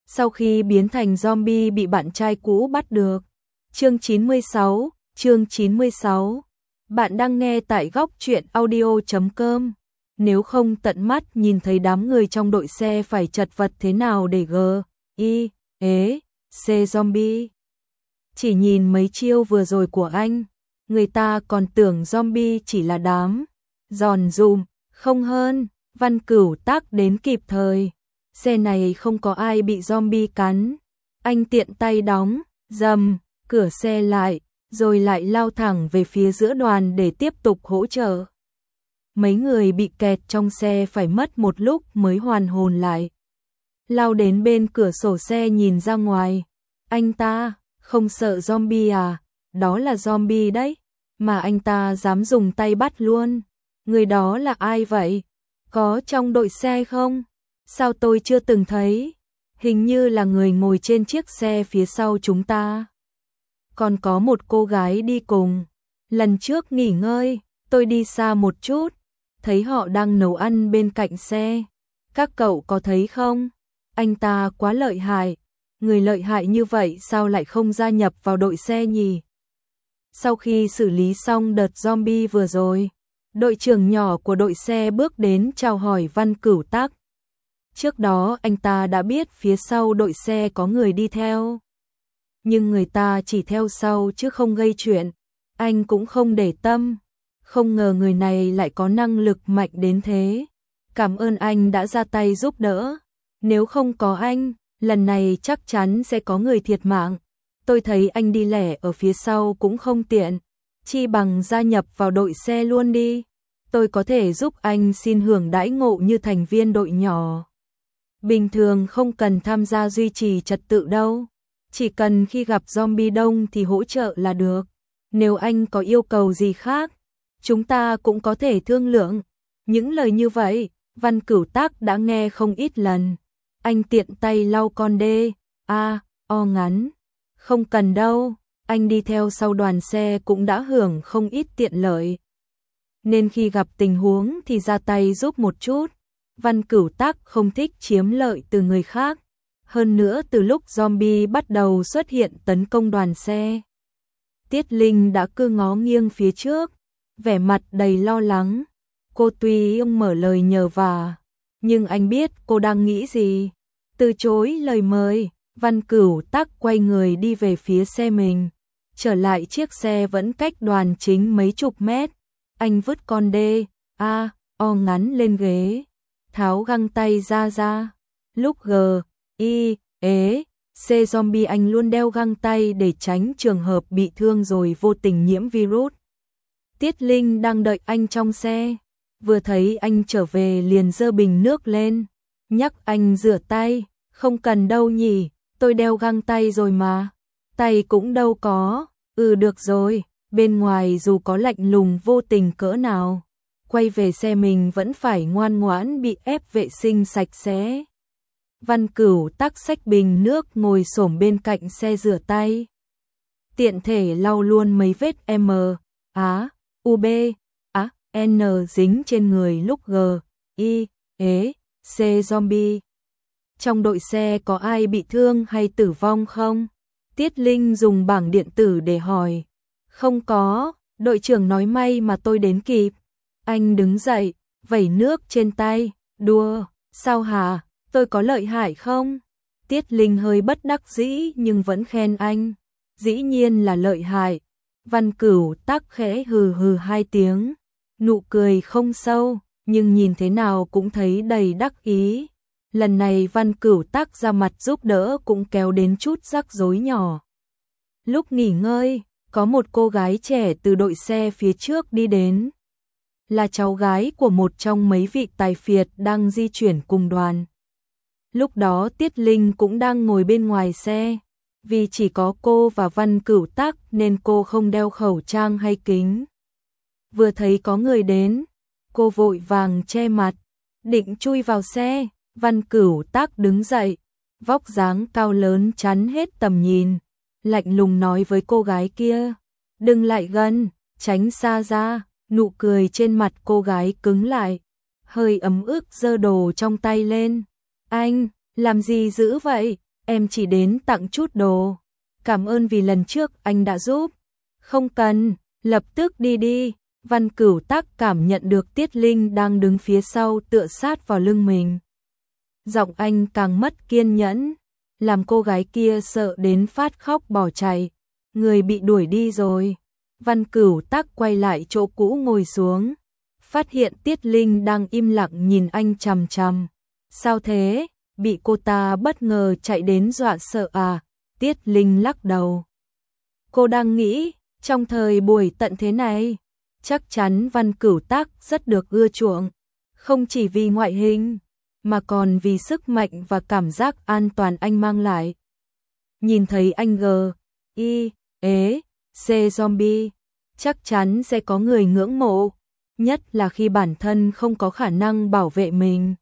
sau khi biến thành zombie bị bạn trai cũ bắt được. Chương 96. Bạn đang nghe tại góc truyện audio.com. Nếu không tận mắt nhìn thấy đám người trong đội xe phải chật vật thế nào để C zombie. Chỉ nhìn mấy chiêu vừa rồi của anh, người ta còn tưởng zombie chỉ là đám giòn dùm, không hơn. Văn Cửu Tác đến kịp thời. Xe này không có ai bị zombie cắn. Anh tiện tay đóng dầm cửa xe lại, rồi lại lao thẳng về phía giữa đoàn để tiếp tục hỗ trợ. Mấy người bị kẹt trong xe phải mất một lúc mới hoàn hồn lại. Lao đến bên cửa sổ xe nhìn ra ngoài. Anh ta không sợ zombie à? Đó là zombie đấy, mà anh ta dám dùng tay bắt luôn. Người đó là ai vậy? Có trong đội xe không? Sao tôi chưa từng thấy? Hình như là người ngồi trên chiếc xe phía sau chúng ta. Còn có một cô gái đi cùng. Lần trước nghỉ ngơi, tôi đi xa một chút, thấy họ đang nấu ăn bên cạnh xe. Các cậu có thấy không? Anh ta quá lợi hại. Người lợi hại như vậy sao lại không gia nhập vào đội xe nhỉ? Sau khi xử lý xong đợt zombie vừa rồi, đội trưởng nhỏ của đội xe bước đến chào hỏi Văn Cửu Tác. Trước đó anh ta đã biết phía sau đội xe có người đi theo. Nhưng người ta chỉ theo sau chứ không gây chuyện. Anh cũng không để tâm. Không ngờ người này lại có năng lực mạnh đến thế. Cảm ơn anh đã ra tay giúp đỡ. Nếu không có anh, lần này chắc chắn sẽ có người thiệt mạng. Tôi thấy anh đi lẻ ở phía sau cũng không tiện. Chi bằng gia nhập vào đội xe luôn đi. Tôi có thể giúp anh xin hưởng đãi ngộ như thành viên đội nhỏ. Bình thường không cần tham gia duy trì trật tự đâu. Chỉ cần khi gặp zombie đông thì hỗ trợ là được. Nếu anh có yêu cầu gì khác, chúng ta cũng có thể thương lượng. Những lời như vậy, Văn Cửu Tác đã nghe không ít lần. Anh tiện tay lau con o ngắn. Không cần đâu, anh đi theo sau đoàn xe cũng đã hưởng không ít tiện lợi. Nên khi gặp tình huống thì ra tay giúp một chút. Văn Cửu Tác không thích chiếm lợi từ người khác. Hơn nữa từ lúc zombie bắt đầu xuất hiện tấn công đoàn xe, Tiết Linh đã cứ ngó nghiêng phía trước, vẻ mặt đầy lo lắng. Cô tuy ông mở lời nhờ vả, nhưng anh biết cô đang nghĩ gì. Từ chối lời mời, Văn Cửu Tác quay người đi về phía xe mình. Trở lại chiếc xe vẫn cách đoàn chính mấy chục mét. Anh vứt con o ngắn lên ghế, tháo găng tay ra. Lúc C zombie anh luôn đeo găng tay để tránh trường hợp bị thương rồi vô tình nhiễm virus. Tiết Linh đang đợi anh trong xe, vừa thấy anh trở về liền giơ bình nước lên, nhắc anh rửa tay. Không cần đâu nhỉ, tôi đeo găng tay rồi mà. Tay cũng đâu có. Được rồi, bên ngoài dù có lạnh lùng vô tình cỡ nào, quay về xe mình vẫn phải ngoan ngoãn bị ép vệ sinh sạch sẽ. Văn Cửu Tác xách bình nước ngồi xổm bên cạnh xe rửa tay. Tiện thể lau luôn mấy vết N dính trên người lúc C zombie. Trong đội xe có ai bị thương hay tử vong không? Tiết Linh dùng bảng điện tử để hỏi. Không có, đội trưởng nói may mà tôi đến kịp. Anh đứng dậy, vẩy nước trên tay. Đùa, sao hả? Tôi có lợi hại không? Tiết Linh hơi bất đắc dĩ nhưng vẫn khen anh. Dĩ nhiên là lợi hại. Văn Cửu Tác khẽ hừ 2 tiếng. Nụ cười không sâu, nhưng nhìn thế nào cũng thấy đầy đắc ý. Lần này Văn Cửu Tác ra mặt giúp đỡ cũng kéo đến chút rắc rối nhỏ. Lúc nghỉ ngơi, có một cô gái trẻ từ đội xe phía trước đi đến. Là cháu gái của một trong mấy vị tài phiệt đang di chuyển cùng đoàn. Lúc đó Tiết Linh cũng đang ngồi bên ngoài xe. Vì chỉ có cô và Văn Cửu Tác nên cô không đeo khẩu trang hay kính. Vừa thấy có người đến, cô vội vàng che mặt, định chui vào xe. Văn Cửu Tác đứng dậy, vóc dáng cao lớn chắn hết tầm nhìn, lạnh lùng nói với cô gái kia, đừng lại gần, tránh xa ra. Nụ cười trên mặt cô gái cứng lại, hơi ấm ức giơ đồ trong tay lên. Anh, làm gì dữ vậy? em chỉ đến tặng chút đồ. Cảm ơn vì lần trước anh đã giúp. Không cần, lập tức đi đi. Văn Cửu Tác cảm nhận được Tiết Linh đang đứng phía sau tựa sát vào lưng mình. Giọng anh càng mất kiên nhẫn, làm cô gái kia sợ đến phát khóc bỏ chạy. Người bị đuổi đi rồi. Văn Cửu Tác quay lại chỗ cũ ngồi xuống, phát hiện Tiết Linh đang im lặng nhìn anh chằm chằm. Sao thế? Bị cô ta bất ngờ chạy đến dọa sợ à? Tiết Linh lắc đầu. Cô đang nghĩ, trong thời buổi tận thế này, chắc chắn Văn Cửu Tác rất được ưa chuộng, không chỉ vì ngoại hình, mà còn vì sức mạnh và cảm giác an toàn anh mang lại. Nhìn thấy anh C zombie, chắc chắn sẽ có người ngưỡng mộ, nhất là khi bản thân không có khả năng bảo vệ mình.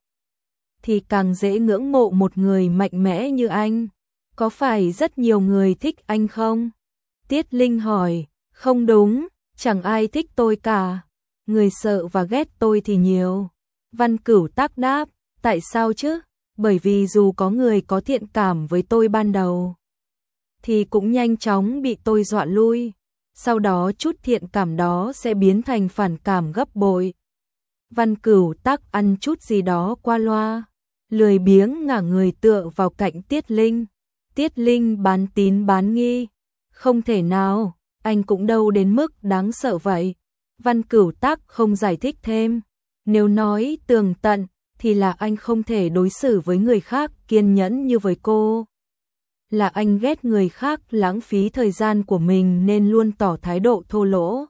Thì càng dễ ngưỡng mộ một người mạnh mẽ như anh. Có phải rất nhiều người thích anh không? Tiết Linh hỏi. Không đúng, chẳng ai thích tôi cả. Người sợ và ghét tôi thì nhiều. Văn Cửu Tác đáp. Tại sao chứ? Bởi vì dù có người có thiện cảm với tôi ban đầu, thì cũng nhanh chóng bị tôi dọa lui. Sau đó chút thiện cảm đó sẽ biến thành phản cảm gấp bội. Văn Cửu Tác ăn chút gì đó qua loa, lười biếng ngả người tựa vào cạnh Tiết Linh. Tiết Linh bán tín bán nghi. Không thể nào, anh cũng đâu đến mức đáng sợ vậy. Văn Cửu Tác không giải thích thêm. Nếu nói tường tận, thì là anh không thể đối xử với người khác kiên nhẫn như với cô. Là anh ghét người khác lãng phí thời gian của mình nên luôn tỏ thái độ thô lỗ.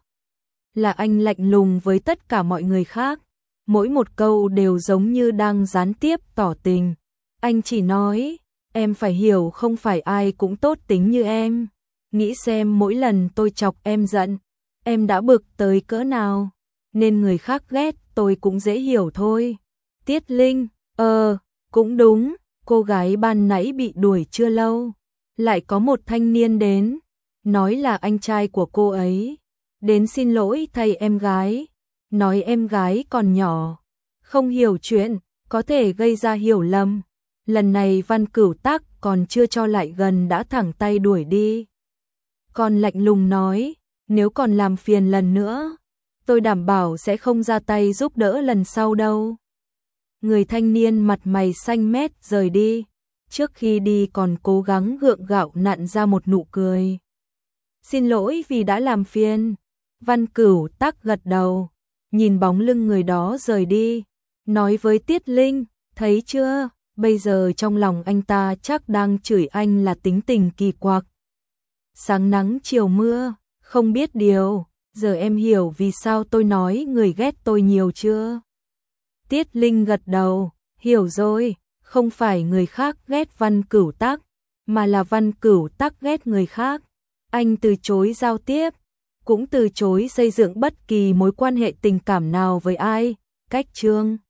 Là anh lạnh lùng với tất cả mọi người khác. Mỗi một câu đều giống như đang gián tiếp tỏ tình. Anh chỉ nói, em phải hiểu không phải ai cũng tốt tính như em. Nghĩ xem mỗi lần tôi chọc em giận, em đã bực tới cỡ nào. Nên người khác ghét tôi cũng dễ hiểu thôi. Tiết Linh, cũng đúng, cô gái ban nãy bị đuổi chưa lâu. Lại có một thanh niên đến, nói là anh trai của cô ấy. Đến xin lỗi thay em gái, nói em gái còn nhỏ, không hiểu chuyện, có thể gây ra hiểu lầm. Lần này Văn Cửu Tác còn chưa cho lại gần đã thẳng tay đuổi đi. Còn lạnh lùng nói, nếu còn làm phiền lần nữa, tôi đảm bảo sẽ không ra tay giúp đỡ lần sau đâu. Người thanh niên mặt mày xanh mét rời đi, trước khi đi còn cố gắng gượng gạo nặn ra một nụ cười. Xin lỗi vì đã làm phiền. Văn Cửu Tác gật đầu, nhìn bóng lưng người đó rời đi, nói với Tiết Linh, thấy chưa, bây giờ trong lòng anh ta chắc đang chửi anh là tính tình kỳ quặc. Sáng nắng chiều mưa, không biết điều, giờ em hiểu vì sao tôi nói người ghét tôi nhiều chưa? Tiết Linh gật đầu, hiểu rồi, không phải người khác ghét Văn Cửu Tác, mà là Văn Cửu Tác ghét người khác. Anh từ chối giao tiếp, cũng từ chối xây dựng bất kỳ mối quan hệ tình cảm nào với ai. Cách chương